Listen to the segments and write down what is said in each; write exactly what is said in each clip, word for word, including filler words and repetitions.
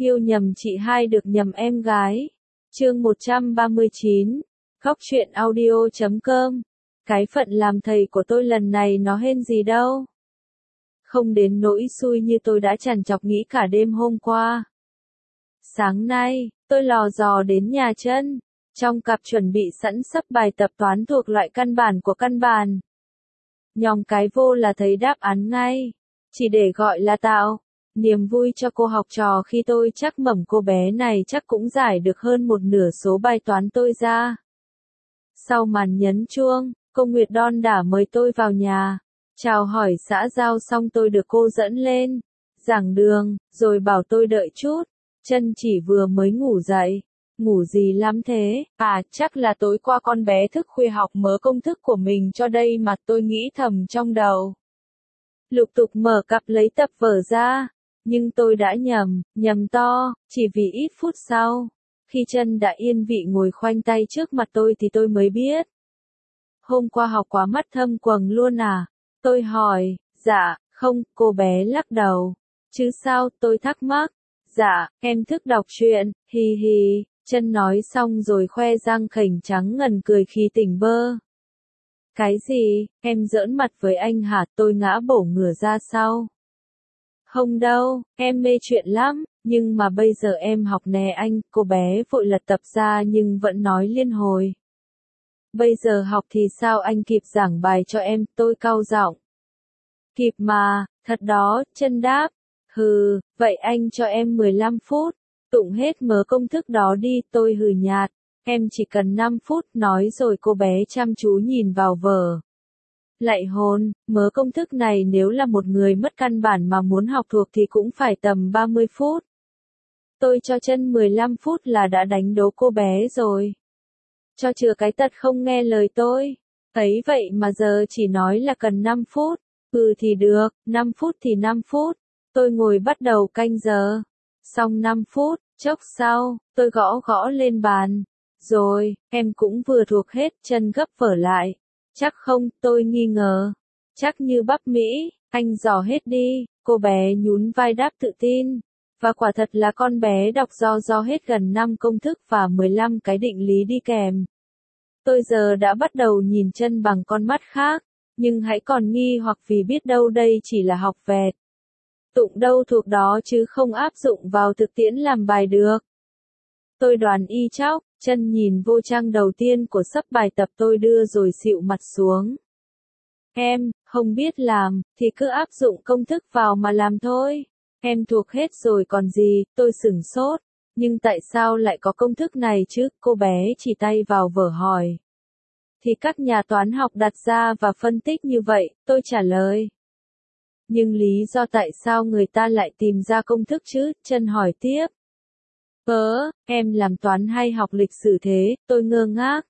Yêu nhầm chị hai được nhầm em gái. Chương một trăm ba mươi chín. Góc truyện audio chấm com. Cái phận làm thầy của tôi lần này nó hên gì đâu. Không đến nỗi xui như tôi đã trằn trọc nghĩ cả đêm hôm qua. Sáng nay, tôi lò dò đến nhà Trân, trong cặp chuẩn bị sẵn sắp bài tập toán thuộc loại căn bản của căn bản. Nhòm cái vô là thấy đáp án ngay, chỉ để gọi là tạo niềm vui cho cô học trò khi tôi chắc mẩm cô bé này chắc cũng giải được hơn một nửa số bài toán tôi ra. Sau màn nhấn chuông, cô Nguyệt đon đả mời tôi vào nhà, chào hỏi xã giao xong tôi được cô dẫn lên giảng đường, rồi bảo tôi đợi chút. Trân chỉ vừa mới ngủ dậy. Ngủ gì lắm thế? À, chắc là tối qua con bé thức khuya học mớ công thức của mình cho đây mà, tôi nghĩ thầm trong đầu. Lục tục mở cặp lấy tập vở ra, nhưng tôi đã nhầm, nhầm to, chỉ vì ít phút sau, khi Trân đã yên vị ngồi khoanh tay trước mặt tôi thì tôi mới biết. Hôm qua học quá mắt thâm quầng luôn à? Tôi hỏi. Dạ, không, cô bé lắc đầu. Chứ sao, tôi thắc mắc. Dạ, em thức đọc truyện, hi hi. Trân nói xong rồi khoe răng khểnh trắng ngần cười khi tỉnh bơ. Cái gì, em giỡn mặt với anh hả? Tôi ngã bổ ngửa ra sau. Không đâu, em mê chuyện lắm, nhưng mà bây giờ em học nè anh. Cô bé vội lật tập ra nhưng vẫn nói liên hồi. Bây giờ học thì sao anh kịp giảng bài cho em? Tôi cau giọng. Kịp mà, thật đó, Trân đáp. Hừ, vậy anh cho em mười lăm phút. Tụng hết mớ công thức đó đi, tôi hừ nhạt. Em chỉ cần năm phút, nói rồi cô bé chăm chú nhìn vào vở. Lạy hồn, mớ công thức này nếu là một người mất căn bản mà muốn học thuộc thì cũng phải tầm ba mươi phút. Tôi cho Trân mười lăm phút là đã đánh đố cô bé rồi. Cho chừa cái tật không nghe lời tôi. Ấy vậy mà giờ chỉ nói là cần năm phút. Ừ thì được, năm phút thì năm phút. Tôi ngồi bắt đầu canh giờ. Xong năm phút, chốc sau, tôi gõ gõ lên bàn. Rồi, em cũng vừa thuộc hết. Trân gấp vở lại. Chắc không, tôi nghi ngờ. Chắc như bắp Mỹ, anh dò hết đi. Cô bé nhún vai đáp tự tin. Và quả thật là con bé đọc do do hết gần năm công thức và mười lăm cái định lý đi kèm. Tôi giờ đã bắt đầu nhìn Trân bằng con mắt khác, nhưng hãy còn nghi hoặc vì biết đâu đây chỉ là học vẹt. Tụng đâu thuộc đó chứ không áp dụng vào thực tiễn làm bài được. Tôi đoán y chóc. Trân nhìn vô trang đầu tiên của sắp bài tập tôi đưa rồi xịu mặt xuống. Em, không biết làm, thì cứ áp dụng công thức vào mà làm thôi. Em thuộc hết rồi còn gì, tôi sửng sốt. Nhưng tại sao lại có công thức này chứ? Cô bé chỉ tay vào vở hỏi. Thì các nhà toán học đặt ra và phân tích như vậy, tôi trả lời. Nhưng lý do tại sao người ta lại tìm ra công thức chứ? Trân hỏi tiếp. Vớ, em làm toán hay học lịch sử thế? Tôi ngơ ngác.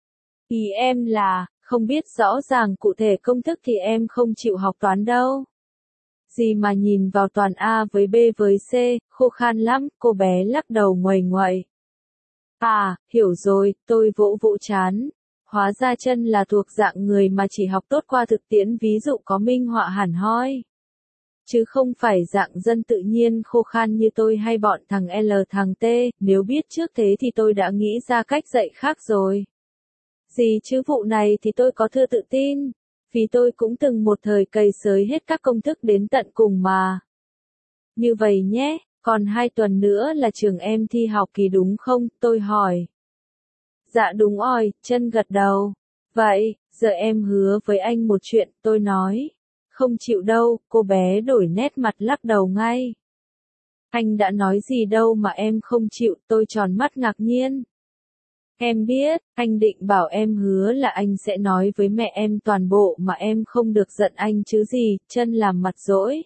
Ý em là, không biết rõ ràng cụ thể công thức thì em không chịu học toán đâu. Gì mà nhìn vào toàn A với B với C, khô khan lắm, cô bé lắc đầu nguầy nguậy. À, hiểu rồi, tôi vỗ vỗ chán. Hóa ra Trân là thuộc dạng người mà chỉ học tốt qua thực tiễn, ví dụ có minh họa hẳn hoi. Chứ không phải dạng dân tự nhiên khô khan như tôi hay bọn thằng L thằng T, nếu biết trước thế thì tôi đã nghĩ ra cách dạy khác rồi. Gì chứ vụ này thì tôi có thưa tự tin, vì tôi cũng từng một thời cày xới hết các công thức đến tận cùng mà. Như vậy nhé, còn hai tuần nữa là trường em thi học kỳ đúng không? Tôi hỏi. Dạ đúng rồi, Trân gật đầu. Vậy, giờ em hứa với anh một chuyện, tôi nói. Không chịu đâu, cô bé đổi nét mặt lắc đầu ngay. Anh đã nói gì đâu mà em không chịu, tôi tròn mắt ngạc nhiên. Em biết, anh định bảo em hứa là anh sẽ nói với mẹ em toàn bộ mà em không được giận anh chứ gì. Trân làm mặt dỗi.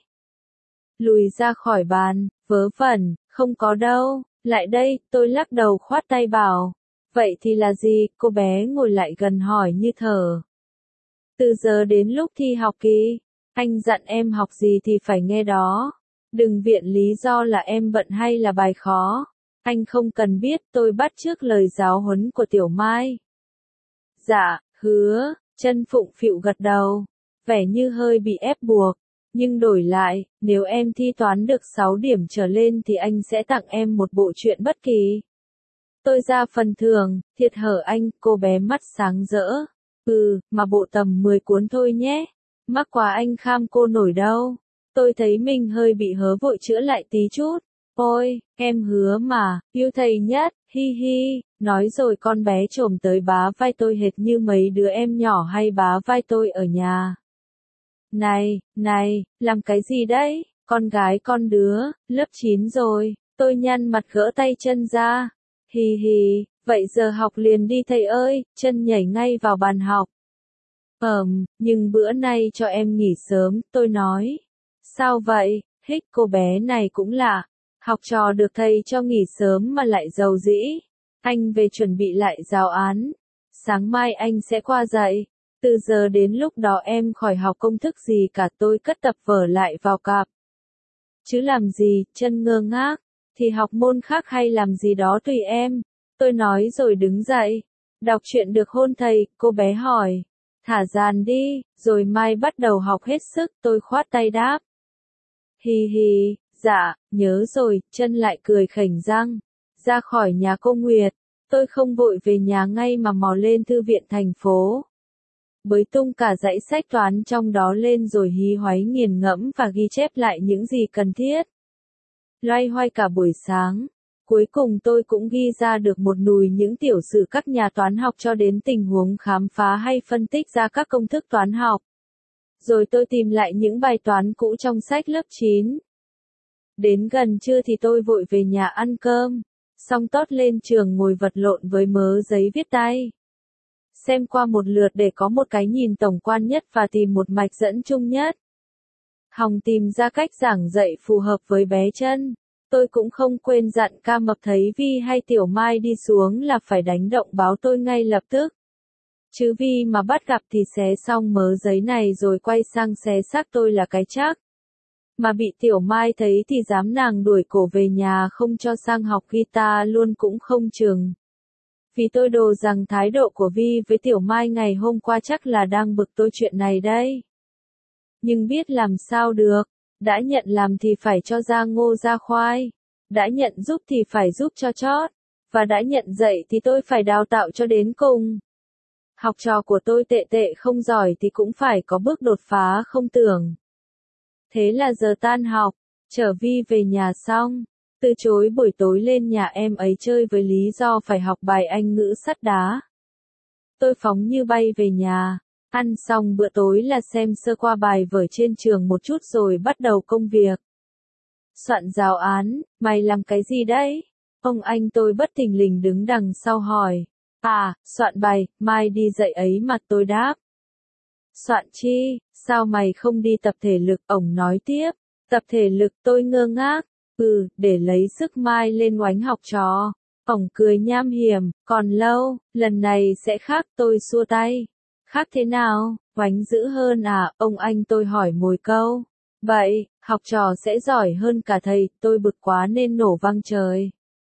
Lùi ra khỏi bàn, vớ vẩn, không có đâu, lại đây, tôi lắc đầu khoát tay bảo. Vậy thì là gì? Cô bé ngồi lại gần hỏi như thở. Từ giờ đến lúc thi học kỳ, anh dặn em học gì thì phải nghe đó. Đừng viện lý do là em bận hay là bài khó. Anh không cần biết, tôi bắt chước lời giáo huấn của Tiểu Mai. Dạ, hứa. Trân phụng phịu gật đầu, vẻ như hơi bị ép buộc. Nhưng đổi lại, nếu em thi toán được sáu điểm trở lên thì anh sẽ tặng em một bộ truyện bất kỳ. Tôi ra phần thưởng, thiệt hở anh, cô bé mắt sáng rỡ. Ừ, mà bộ tầm mười cuốn thôi nhé. Mắc quá anh kham cô nổi đâu. Tôi thấy mình hơi bị hớ vội chữa lại tí chút. Ôi, em hứa mà, yêu thầy nhất, hi hi. Nói rồi con bé trồm tới bá vai tôi hệt như mấy đứa em nhỏ hay bá vai tôi ở nhà. Này, này, làm cái gì đấy? Con gái con đứa, lớp chín rồi. Tôi nhăn mặt gỡ tay chân ra. Hì hì, vậy giờ học liền đi thầy ơi, chân nhảy ngay vào bàn học. Ờm, nhưng bữa nay cho em nghỉ sớm, tôi nói. Sao vậy? Hích, cô bé này cũng lạ. Học trò được thầy cho nghỉ sớm mà lại giàu dĩ. Anh về chuẩn bị lại giáo án. Sáng mai anh sẽ qua dạy. Từ giờ đến lúc đó em khỏi học công thức gì cả, tôi cất tập vở lại vào cặp. Chứ làm gì, chân ngơ ngác. Thì học môn khác hay làm gì đó tùy em. Tôi nói rồi đứng dậy. Đọc truyện được hôn thầy, cô bé hỏi. Thả dàn đi, rồi mai bắt đầu học hết sức, tôi khoát tay đáp. Hì hì, dạ, nhớ rồi, chân lại cười khểnh răng. Ra khỏi nhà cô Nguyệt, tôi không vội về nhà ngay mà mò lên thư viện thành phố. Bới tung cả dãy sách toán trong đó lên rồi hí hoáy nghiền ngẫm và ghi chép lại những gì cần thiết. Loay hoay cả buổi sáng, cuối cùng tôi cũng ghi ra được một nùi những tiểu sử các nhà toán học cho đến tình huống khám phá hay phân tích ra các công thức toán học. Rồi tôi tìm lại những bài toán cũ trong sách lớp chín. Đến gần trưa thì tôi vội về nhà ăn cơm, xong tót lên trường ngồi vật lộn với mớ giấy viết tay. Xem qua một lượt để có một cái nhìn tổng quan nhất và tìm một mạch dẫn chung nhất. Hòng tìm ra cách giảng dạy phù hợp với bé chân. Tôi cũng không quên dặn ca mập thấy Vi hay Tiểu Mai đi xuống là phải đánh động báo tôi ngay lập tức. Chứ Vi mà bắt gặp thì xé xong mớ giấy này rồi quay sang xé xác tôi là cái chắc. Mà bị Tiểu Mai thấy thì dám nàng đuổi cổ về nhà không cho sang học guitar luôn cũng không chừng. Vì tôi đồ rằng thái độ của Vi với Tiểu Mai ngày hôm qua chắc là đang bực tôi chuyện này đây. Nhưng biết làm sao được, đã nhận làm thì phải cho ra ngô ra khoai, đã nhận giúp thì phải giúp cho chót, và đã nhận dạy thì tôi phải đào tạo cho đến cùng. Học trò của tôi tệ tệ không giỏi thì cũng phải có bước đột phá không tưởng. Thế là giờ tan học, chở Vi về nhà xong, từ chối buổi tối lên nhà em ấy chơi với lý do phải học bài Anh ngữ sắt đá. Tôi phóng như bay về nhà, ăn xong bữa tối là xem sơ qua bài vở trên trường một chút rồi bắt đầu công việc. Soạn giáo án, mày làm cái gì đấy? Ông anh tôi bất thình lình đứng đằng sau hỏi. À, soạn bài, mai đi dạy ấy mà, tôi đáp. Soạn chi, sao mày không đi tập thể lực, ổng nói tiếp. Tập thể lực, tôi ngơ ngác. Ừ, để lấy sức mai lên oánh học trò. Ổng cười nham hiểm, còn lâu, lần này sẽ khác, tôi xua tay. Khác thế nào, oánh dữ hơn à, ông anh tôi hỏi mồi câu. Vậy, học trò sẽ giỏi hơn cả thầy, tôi bực quá nên nổ vang trời.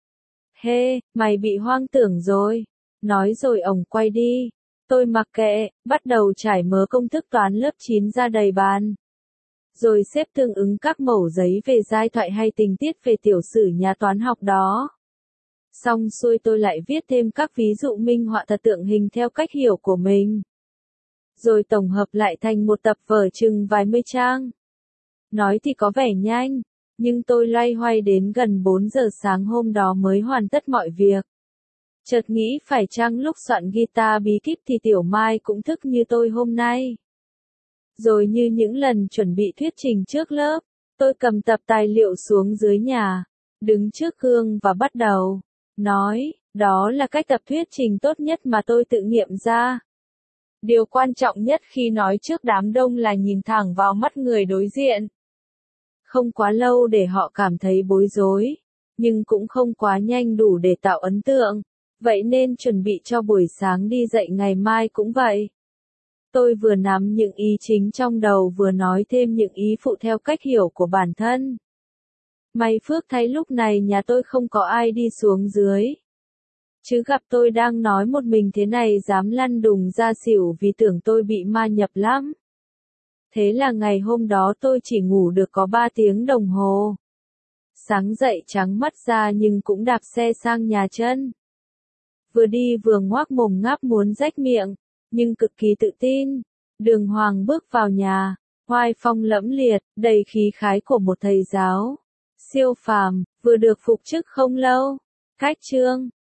Hê, hey, mày bị hoang tưởng rồi. Nói rồi ổng quay đi. Tôi mặc kệ, bắt đầu trải mớ công thức toán lớp chín ra đầy bàn. Rồi xếp tương ứng các mẩu giấy về giai thoại hay tình tiết về tiểu sử nhà toán học đó. Xong xuôi tôi lại viết thêm các ví dụ minh họa thật tượng hình theo cách hiểu của mình. Rồi tổng hợp lại thành một tập vở chừng vài mươi trang. Nói thì có vẻ nhanh, nhưng tôi loay hoay đến gần bốn giờ sáng hôm đó mới hoàn tất mọi việc. Chợt nghĩ phải chăng lúc soạn guitar bí kíp thì Tiểu Mai cũng thức như tôi hôm nay. Rồi như những lần chuẩn bị thuyết trình trước lớp, tôi cầm tập tài liệu xuống dưới nhà, đứng trước gương và bắt đầu nói, đó là cách tập thuyết trình tốt nhất mà tôi tự nghiệm ra. Điều quan trọng nhất khi nói trước đám đông là nhìn thẳng vào mắt người đối diện. Không quá lâu để họ cảm thấy bối rối, nhưng cũng không quá nhanh đủ để tạo ấn tượng. Vậy nên chuẩn bị cho buổi sáng đi dạy ngày mai cũng vậy. Tôi vừa nắm những ý chính trong đầu vừa nói thêm những ý phụ theo cách hiểu của bản thân. May phước thay lúc này nhà tôi không có ai đi xuống dưới. Chứ gặp tôi đang nói một mình thế này dám lăn đùng ra xỉu vì tưởng tôi bị ma nhập lắm. Thế là ngày hôm đó tôi chỉ ngủ được có ba tiếng đồng hồ. Sáng dậy trắng mắt ra nhưng cũng đạp xe sang nhà chân. Vừa đi vừa ngoác mồm ngáp muốn rách miệng, nhưng cực kỳ tự tin. Đường Hoàng bước vào nhà, oai phong lẫm liệt, đầy khí khái của một thầy giáo. Siêu phàm, vừa được phục chức không lâu. Khách trương,